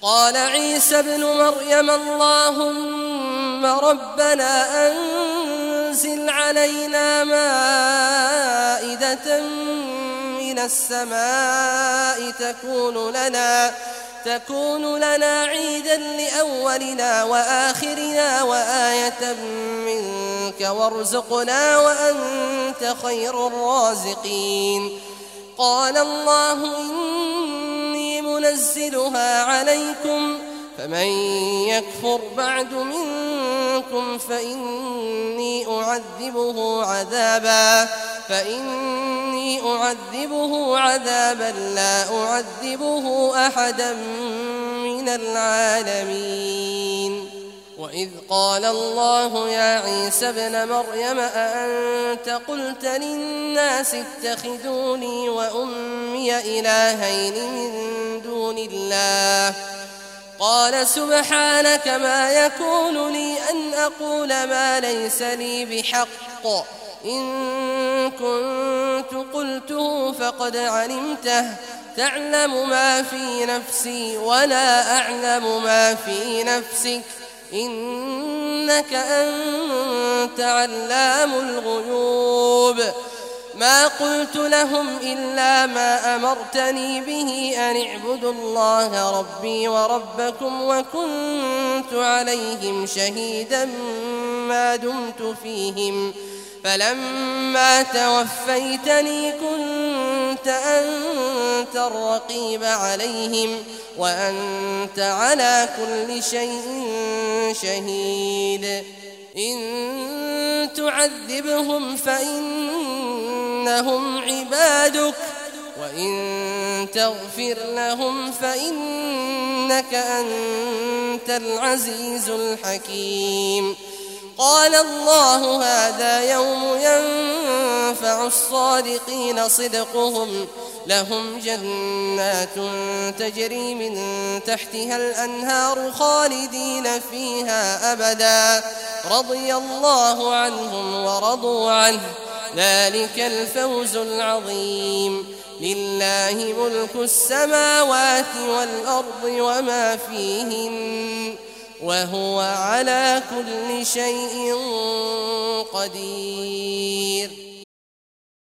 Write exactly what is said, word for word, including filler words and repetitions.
قال عيسى ابن مريم اللهم ربنا أنزل علينا مائدة من السماء تكون لنا تكون لنا عيدا لأولنا وآخرنا وآية منك وارزقنا وأنت خير الرازقين. قال الله إني منزلها عليكم فمن يكفر بعد منكم فإني أعذبه عذابا فإني أعذبه عذابا لا أعذبه أحدا من العالمين. وإذ قال الله يا عيسى ابن مريم أأنت قلت للناس اتخذوني وأمي إلهين من دون الله قال سبحانك ما يكون لي أن أقول ما ليس لي بحق إن كنت قلته فقد علمته تعلم ما في نفسي ولا أعلم ما في نفسك إنك أنت علام الغيوب. ما قلت لهم إلا ما أمرتني به أن اعبدوا الله ربي وربكم وكنت عليهم شهيدا ما دمت فيهم فلما توفيتني كنت أنت الرقيب عليهم وأنت على كل شيء شهيد. إن تعذبهم فإنهم عبادك وإن تغفر لهم فإنك أنت العزيز الحكيم. قال الله هذا يوم ينفع الصادقين صدقهم لهم جنات تجري من تحتها الأنهار خالدين فيها أبدا رضي الله عنهم ورضوا عنه ذلك الفوز العظيم. لله ملك السماوات والأرض وما فيهن وهو على كل شيء قدير.